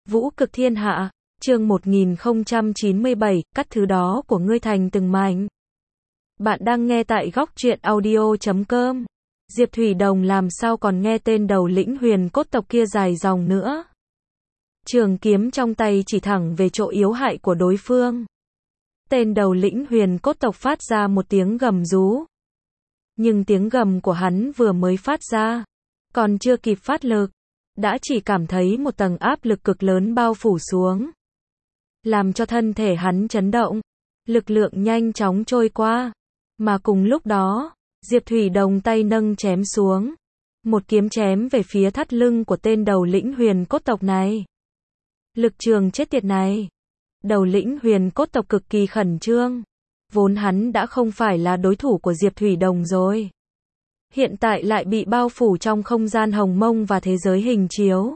Vũ cực thiên hạ, chương 1097, cắt thứ đó của ngươi thành từng mảnh. Bạn đang nghe tại góc truyện audio.com. Diệp Thủy Đồng làm sao còn nghe tên đầu lĩnh huyền cốt tộc kia dài dòng nữa. Trường kiếm trong tay chỉ thẳng về chỗ yếu hại của đối phương. Tên đầu lĩnh huyền cốt tộc phát ra một tiếng gầm rú. Nhưng tiếng gầm của hắn vừa mới phát ra, còn chưa kịp phát lực, đã chỉ cảm thấy một tầng áp lực cực lớn bao phủ xuống, làm cho thân thể hắn chấn động, lực lượng nhanh chóng trôi qua. Mà cùng lúc đó, Diệp Thủy Đồng tay nâng chém xuống, một kiếm chém về phía thắt lưng của tên đầu lĩnh huyền cốt tộc này. Lực trường chết tiệt này. Đầu lĩnh huyền cốt tộc cực kỳ khẩn trương, vốn hắn đã không phải là đối thủ của Diệp Thủy Đồng rồi. Hiện tại lại bị bao phủ trong không gian hồng mông và thế giới hình chiếu.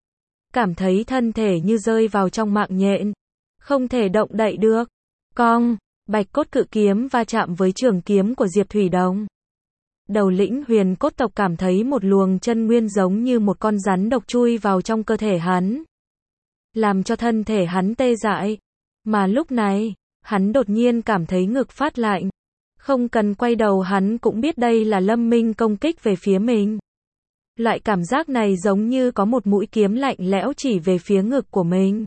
Cảm thấy thân thể như rơi vào trong mạng nhện, không thể động đậy được. Cong, bạch cốt cự kiếm va chạm với trường kiếm của Diệp Thủy Đồng. Đầu lĩnh huyền cốt tộc cảm thấy một luồng chân nguyên giống như một con rắn độc chui vào trong cơ thể hắn, làm cho thân thể hắn tê dại. Mà lúc này, hắn đột nhiên cảm thấy ngực phát lạnh. Không cần quay đầu hắn cũng biết đây là Lâm Minh công kích về phía mình. Loại cảm giác này giống như có một mũi kiếm lạnh lẽo chỉ về phía ngực của mình.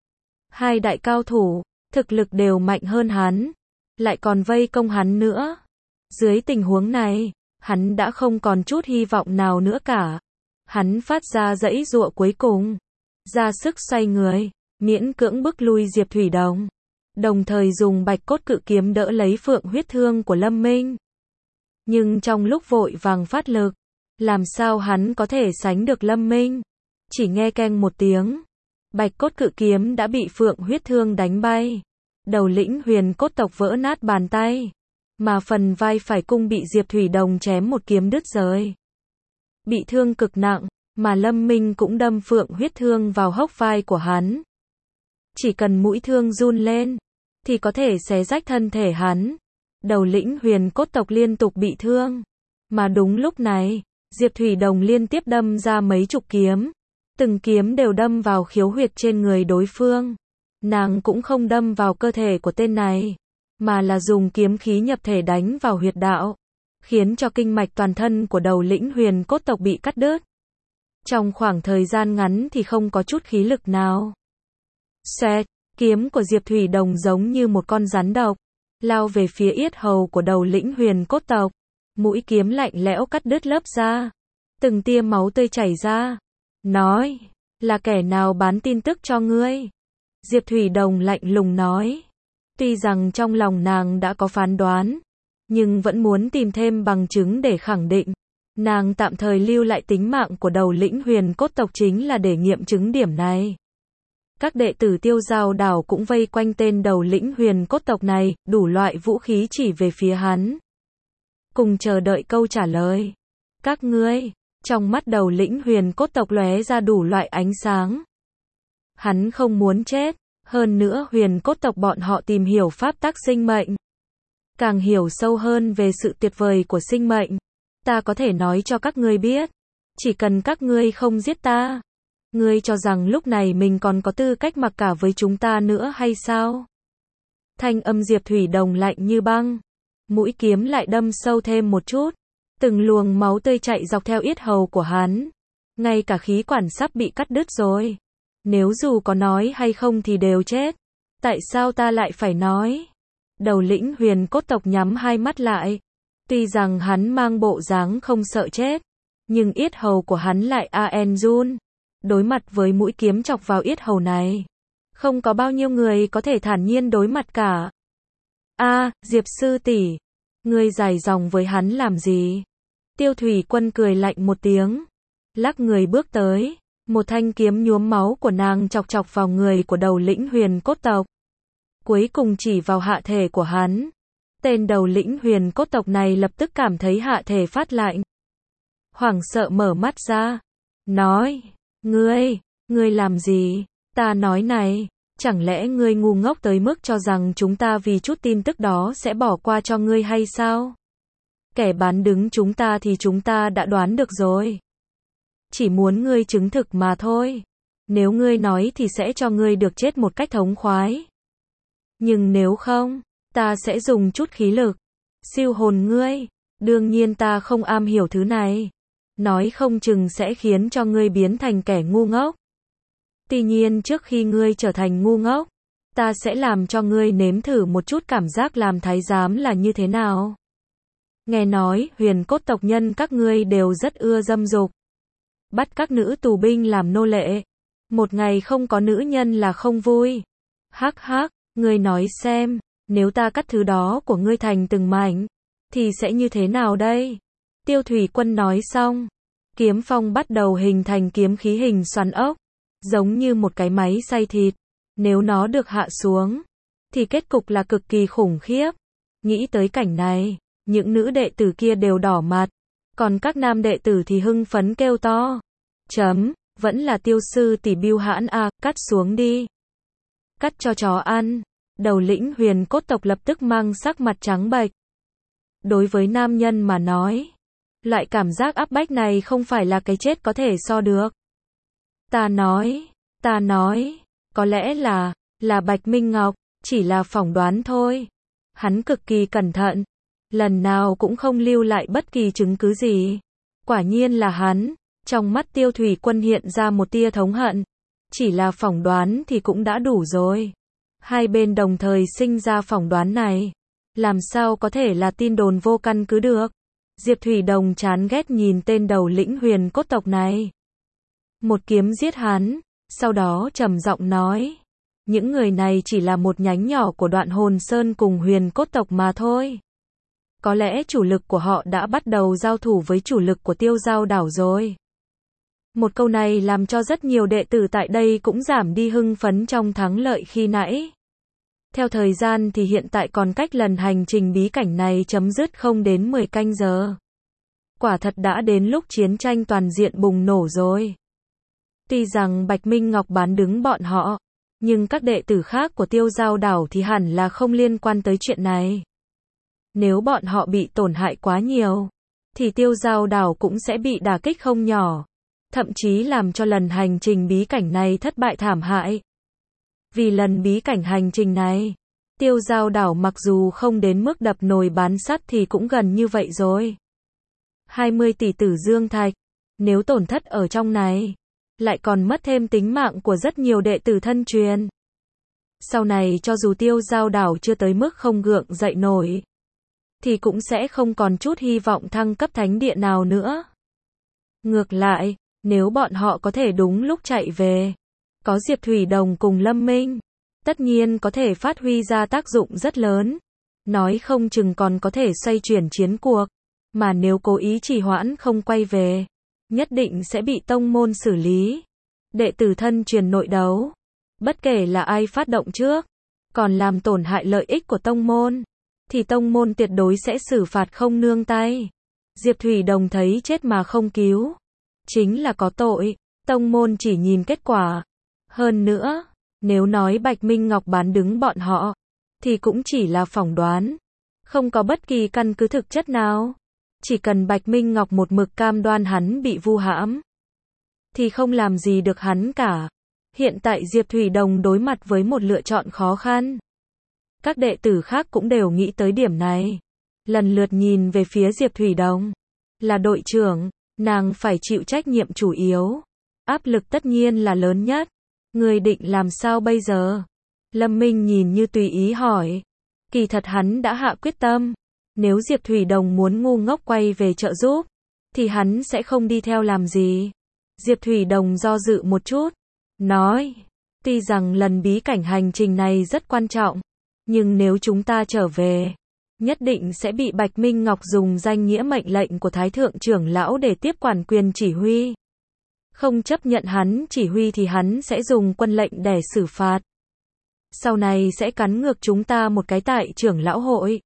Hai đại cao thủ, thực lực đều mạnh hơn hắn, lại còn vây công hắn nữa. Dưới tình huống này, hắn đã không còn chút hy vọng nào nữa cả. Hắn phát ra giãy giụa cuối cùng, ra sức xoay người, miễn cưỡng bức lui Diệp Thủy Đồng, đồng thời dùng bạch cốt cự kiếm đỡ lấy phượng huyết thương của Lâm Minh. Nhưng trong lúc vội vàng phát lực, làm sao hắn có thể sánh được Lâm Minh? Chỉ nghe keng một tiếng, bạch cốt cự kiếm đã bị phượng huyết thương đánh bay. Đầu lĩnh huyền cốt tộc vỡ nát bàn tay, mà phần vai phải cung bị Diệp Thủy Đồng chém một kiếm đứt rời. Bị thương cực nặng, mà Lâm Minh cũng đâm phượng huyết thương vào hốc vai của hắn. Chỉ cần mũi thương run lên, thì có thể xé rách thân thể hắn. Đầu lĩnh huyền cốt tộc liên tục bị thương. Mà đúng lúc này, Diệp Thủy Đồng liên tiếp đâm ra mấy chục kiếm. Từng kiếm đều đâm vào khiếu huyệt trên người đối phương. Nàng cũng không đâm vào cơ thể của tên này, mà là dùng kiếm khí nhập thể đánh vào huyệt đạo, khiến cho kinh mạch toàn thân của đầu lĩnh huyền cốt tộc bị cắt đứt. Trong khoảng thời gian ngắn thì không có chút khí lực nào. Xoẹt, kiếm của Diệp Thủy Đồng giống như một con rắn độc, lao về phía yết hầu của đầu lĩnh huyền cốt tộc. Mũi kiếm lạnh lẽo cắt đứt lớp da, từng tia máu tươi chảy ra. Nói, là kẻ nào bán tin tức cho ngươi? Diệp Thủy Đồng lạnh lùng nói. Tuy rằng trong lòng nàng đã có phán đoán, nhưng vẫn muốn tìm thêm bằng chứng để khẳng định. Nàng tạm thời lưu lại tính mạng của đầu lĩnh huyền cốt tộc chính là để nghiệm chứng điểm này. Các đệ tử Tiêu Giao đảo cũng vây quanh tên đầu lĩnh huyền cốt tộc này, đủ loại vũ khí chỉ về phía hắn, cùng chờ đợi câu trả lời. Các ngươi, trong mắt đầu lĩnh huyền cốt tộc lóe ra đủ loại ánh sáng. Hắn không muốn chết, hơn nữa huyền cốt tộc bọn họ tìm hiểu pháp tắc sinh mệnh, càng hiểu sâu hơn về sự tuyệt vời của sinh mệnh. Ta có thể nói cho các ngươi biết, chỉ cần các ngươi không giết ta, ngươi cho rằng lúc này mình còn có tư cách mặc cả với chúng ta nữa hay sao? Thanh âm Diệp Thủy Đồng lạnh như băng, mũi kiếm lại đâm sâu thêm một chút, từng luồng máu tươi chạy dọc theo yết hầu của hắn, ngay cả khí quản sắp bị cắt đứt rồi. Nếu dù có nói hay không thì đều chết. Tại sao ta lại phải nói? Đầu lĩnh huyền cốt tộc nhắm hai mắt lại. Tuy rằng hắn mang bộ dáng không sợ chết, nhưng yết hầu của hắn lại run. Đối mặt với mũi kiếm chọc vào yết hầu này, không có bao nhiêu người có thể thản nhiên đối mặt cả. Diệp sư tỷ, ngươi dài dòng với hắn làm gì? Tiêu Thủy Quân cười lạnh một tiếng, lắc người bước tới, một thanh kiếm nhuốm máu của nàng chọc chọc vào người của đầu lĩnh huyền cốt tộc, cuối cùng chỉ vào hạ thể của hắn. Tên đầu lĩnh huyền cốt tộc này lập tức cảm thấy hạ thể phát lạnh, hoảng sợ mở mắt ra, nói, ngươi làm gì? Ta nói này, chẳng lẽ ngươi ngu ngốc tới mức cho rằng chúng ta vì chút tin tức đó sẽ bỏ qua cho ngươi hay sao? Kẻ bán đứng chúng ta thì chúng ta đã đoán được rồi. Chỉ muốn ngươi chứng thực mà thôi. Nếu ngươi nói thì sẽ cho ngươi được chết một cách thống khoái. Nhưng nếu không, ta sẽ dùng chút khí lực siêu hồn ngươi. Đương nhiên ta không am hiểu thứ này. Nói không chừng sẽ khiến cho ngươi biến thành kẻ ngu ngốc. Tuy nhiên trước khi ngươi trở thành ngu ngốc, ta sẽ làm cho ngươi nếm thử một chút cảm giác làm thái giám là như thế nào. Nghe nói, huyền cốt tộc nhân các ngươi đều rất ưa dâm dục. Bắt các nữ tù binh làm nô lệ. Một ngày không có nữ nhân là không vui. Hắc hắc, ngươi nói xem, nếu ta cắt thứ đó của ngươi thành từng mảnh, thì sẽ như thế nào đây? Tiêu Thủy Quân nói xong, kiếm phong bắt đầu hình thành kiếm khí hình xoắn ốc, giống như một cái máy xay thịt. Nếu nó được hạ xuống, thì kết cục là cực kỳ khủng khiếp. Nghĩ tới cảnh này, những nữ đệ tử kia đều đỏ mặt, còn các nam đệ tử thì hưng phấn kêu to. Vẫn là Tiêu sư tỷ bưu hãn à, cắt xuống đi. Cắt cho chó ăn. Đầu lĩnh huyền cốt tộc lập tức mang sắc mặt trắng bệch. Đối với nam nhân mà nói, loại cảm giác áp bách này không phải là cái chết có thể so được. Ta nói, có lẽ là Bạch Minh Ngọc, chỉ là phỏng đoán thôi. Hắn cực kỳ cẩn thận, lần nào cũng không lưu lại bất kỳ chứng cứ gì. Quả nhiên là hắn. Trong mắt Tiêu Thủy Quân hiện ra một tia thống hận. Chỉ là phỏng đoán thì cũng đã đủ rồi. Hai bên đồng thời sinh ra phỏng đoán này. Làm sao có thể là tin đồn vô căn cứ được. Diệp Thủy Đồng chán ghét nhìn tên đầu lĩnh huyền cốt tộc này. Một kiếm giết hắn, sau đó trầm giọng nói. Những người này chỉ là một nhánh nhỏ của Đoạn Hồn Sơn cùng huyền cốt tộc mà thôi. Có lẽ chủ lực của họ đã bắt đầu giao thủ với chủ lực của Tiêu Giao đảo rồi. Một câu này làm cho rất nhiều đệ tử tại đây cũng giảm đi hưng phấn trong thắng lợi khi nãy. Theo thời gian thì hiện tại còn cách lần hành trình bí cảnh này chấm dứt không đến 10 canh giờ. Quả thật đã đến lúc chiến tranh toàn diện bùng nổ rồi. Tuy rằng Bạch Minh Ngọc bán đứng bọn họ, nhưng các đệ tử khác của Tiêu Giao đảo thì hẳn là không liên quan tới chuyện này. Nếu bọn họ bị tổn hại quá nhiều, thì Tiêu Giao đảo cũng sẽ bị đả kích không nhỏ. Thậm chí làm cho lần hành trình bí cảnh này thất bại thảm hại. Vì lần bí cảnh hành trình này, Tiêu Giao đảo mặc dù không đến mức đập nồi bán sắt thì cũng gần như vậy rồi. 20 tỷ tử dương thạch, nếu tổn thất ở trong này, lại còn mất thêm tính mạng của rất nhiều đệ tử thân truyền. Sau này cho dù Tiêu Giao đảo chưa tới mức không gượng dậy nổi, thì cũng sẽ không còn chút hy vọng thăng cấp thánh địa nào nữa. Ngược lại, nếu bọn họ có thể đúng lúc chạy về, có Diệp Thủy Đồng cùng Lâm Minh, tất nhiên có thể phát huy ra tác dụng rất lớn. Nói không chừng còn có thể xoay chuyển chiến cuộc. Mà nếu cố ý trì hoãn không quay về, nhất định sẽ bị tông môn xử lý. Đệ tử thân truyền nội đấu, bất kể là ai phát động trước, còn làm tổn hại lợi ích của tông môn, thì tông môn tuyệt đối sẽ xử phạt không nương tay. Diệp Thủy Đồng thấy chết mà không cứu, chính là có tội. Tông môn chỉ nhìn kết quả. Hơn nữa, nếu nói Bạch Minh Ngọc bán đứng bọn họ, thì cũng chỉ là phỏng đoán, không có bất kỳ căn cứ thực chất nào. Chỉ cần Bạch Minh Ngọc một mực cam đoan hắn bị vu hãm, thì không làm gì được hắn cả. Hiện tại Diệp Thủy Đồng đối mặt với một lựa chọn khó khăn. Các đệ tử khác cũng đều nghĩ tới điểm này. Lần lượt nhìn về phía Diệp Thủy Đồng. Là đội trưởng, nàng phải chịu trách nhiệm chủ yếu. Áp lực tất nhiên là lớn nhất. Người định làm sao bây giờ? Lâm Minh nhìn như tùy ý hỏi. Kỳ thật hắn đã hạ quyết tâm. Nếu Diệp Thủy Đồng muốn ngu ngốc quay về trợ giúp, thì hắn sẽ không đi theo làm gì. Diệp Thủy Đồng do dự một chút. Nói, tuy rằng lần bí cảnh hành trình này rất quan trọng, nhưng nếu chúng ta trở về, nhất định sẽ bị Bạch Minh Ngọc dùng danh nghĩa mệnh lệnh của Thái Thượng trưởng lão để tiếp quản quyền chỉ huy. Không chấp nhận hắn chỉ huy thì hắn sẽ dùng quân lệnh để xử phạt. Sau này sẽ cắn ngược chúng ta một cái tại trưởng lão hội.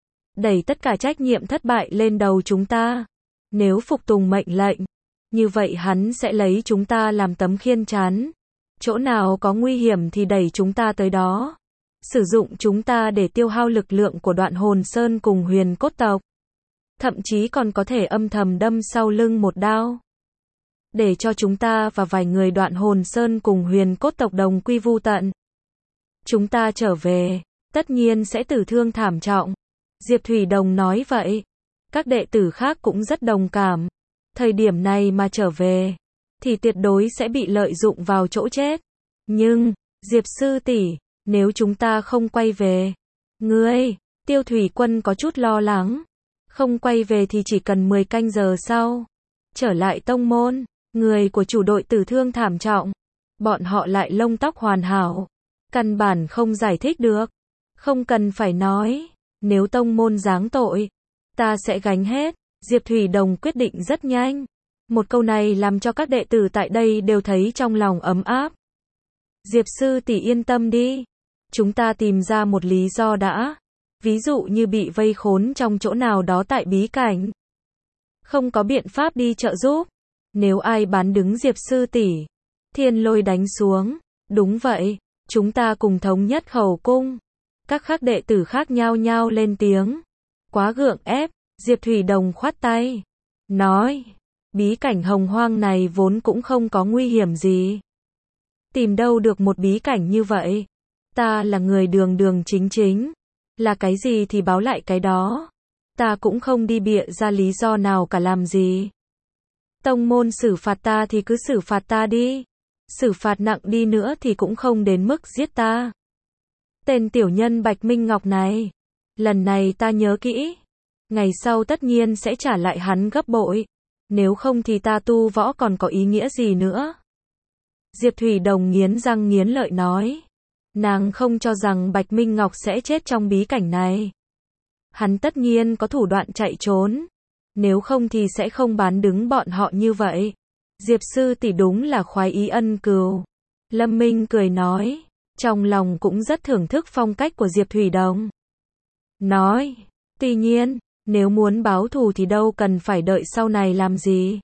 Đẩy tất cả trách nhiệm thất bại lên đầu chúng ta. Nếu phục tùng mệnh lệnh, như vậy hắn sẽ lấy chúng ta làm tấm khiên chắn. Chỗ nào có nguy hiểm thì đẩy chúng ta tới đó. Sử dụng chúng ta để tiêu hao lực lượng của Đoạn Hồn Sơn cùng huyền cốt tộc. Thậm chí còn có thể âm thầm đâm sau lưng một đao. để cho chúng ta và vài người Đoạn Hồn Sơn cùng Huyền Cốt tộc đồng quy vu tận. Chúng ta trở về, tất nhiên sẽ tử thương thảm trọng. Diệp Thủy Đồng nói vậy. Các đệ tử khác cũng rất đồng cảm. Thời điểm này mà trở về, thì tuyệt đối sẽ bị lợi dụng vào chỗ chết. Nhưng, Diệp sư tỷ, nếu chúng ta không quay về, ngươi, Tiêu Thủy Quân có chút lo lắng. Không quay về thì chỉ cần 10 canh giờ sau, trở lại tông môn, người của chủ đội tử thương thảm trọng. Bọn họ lại lông tóc hoàn hảo. Căn bản không giải thích được. Không cần phải nói, nếu tông môn giáng tội, ta sẽ gánh hết. Diệp Thủy Đồng quyết định rất nhanh. Một câu này làm cho các đệ tử tại đây đều thấy trong lòng ấm áp. Diệp sư tỷ yên tâm đi. Chúng ta tìm ra một lý do đã. Ví dụ như bị vây khốn trong chỗ nào đó tại bí cảnh. Không có biện pháp đi trợ giúp. Nếu ai bán đứng Diệp sư tỷ, thiên lôi đánh xuống. Đúng vậy, chúng ta cùng thống nhất khẩu cung. Các khác đệ tử khác nhao nhao lên tiếng. Quá gượng ép, Diệp Thủy Đồng khoát tay. Nói, bí cảnh hồng hoang này vốn cũng không có nguy hiểm gì. Tìm đâu được một bí cảnh như vậy. Ta là người đường đường chính chính. Là cái gì thì báo lại cái đó. Ta cũng không đi bịa ra lý do nào cả làm gì. Tông môn xử phạt ta thì cứ xử phạt ta đi. Xử phạt nặng đi nữa thì cũng không đến mức giết ta. Tên tiểu nhân Bạch Minh Ngọc này, lần này ta nhớ kỹ. Ngày sau tất nhiên sẽ trả lại hắn gấp bội. Nếu không thì ta tu võ còn có ý nghĩa gì nữa. Diệp Thủy Đồng nghiến răng nghiến lợi nói. Nàng không cho rằng Bạch Minh Ngọc sẽ chết trong bí cảnh này. Hắn tất nhiên có thủ đoạn chạy trốn. Nếu không thì sẽ không bán đứng bọn họ như vậy. Diệp sư tỷ đúng là khoái ý ân cừu. Lâm Minh cười nói. Trong lòng cũng rất thưởng thức phong cách của Diệp Thủy Đồng. Nói. Tuy nhiên, nếu muốn báo thù thì đâu cần phải đợi sau này làm gì.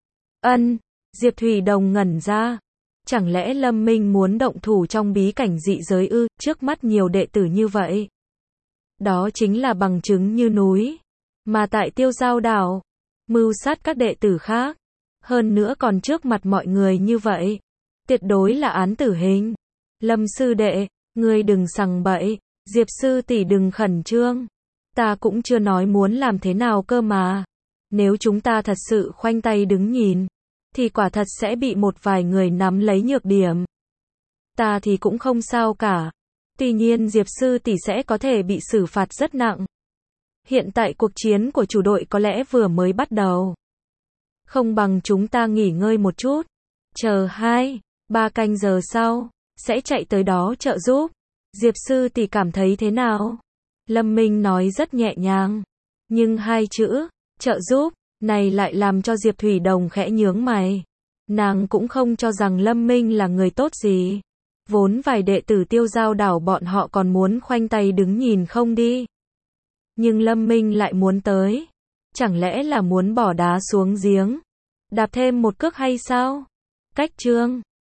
Diệp Thủy Đồng ngẩn ra. Chẳng lẽ Lâm Minh muốn động thủ trong bí cảnh dị giới ư, trước mắt nhiều đệ tử như vậy. Đó chính là bằng chứng như núi. Mà tại Tiêu Giao Đảo, mưu sát các đệ tử khác. Hơn nữa còn trước mặt mọi người như vậy. Tuyệt đối là án tử hình. Lâm sư đệ, ngươi đừng sằng bậy. Diệp sư tỷ đừng khẩn trương. Ta cũng chưa nói muốn làm thế nào cơ mà. Nếu chúng ta thật sự khoanh tay đứng nhìn, thì quả thật sẽ bị một vài người nắm lấy nhược điểm. Ta thì cũng không sao cả. Tuy nhiên Diệp sư tỷ sẽ có thể bị xử phạt rất nặng. Hiện tại cuộc chiến của chủ đội có lẽ vừa mới bắt đầu. Không bằng chúng ta nghỉ ngơi một chút. Chờ 2-3 canh giờ sau, sẽ chạy tới đó trợ giúp. Diệp sư tỷ cảm thấy thế nào? Lâm Minh nói rất nhẹ nhàng. Nhưng hai chữ, trợ giúp, này lại làm cho Diệp Thủy Đồng khẽ nhướng mày. Nàng cũng không cho rằng Lâm Minh là người tốt gì. Vốn vài đệ tử Tiêu Giao Đảo bọn họ còn muốn khoanh tay đứng nhìn không đi. Nhưng Lâm Minh lại muốn tới. Chẳng lẽ là muốn bỏ đá xuống giếng? Đạp thêm một cước hay sao? Cách chương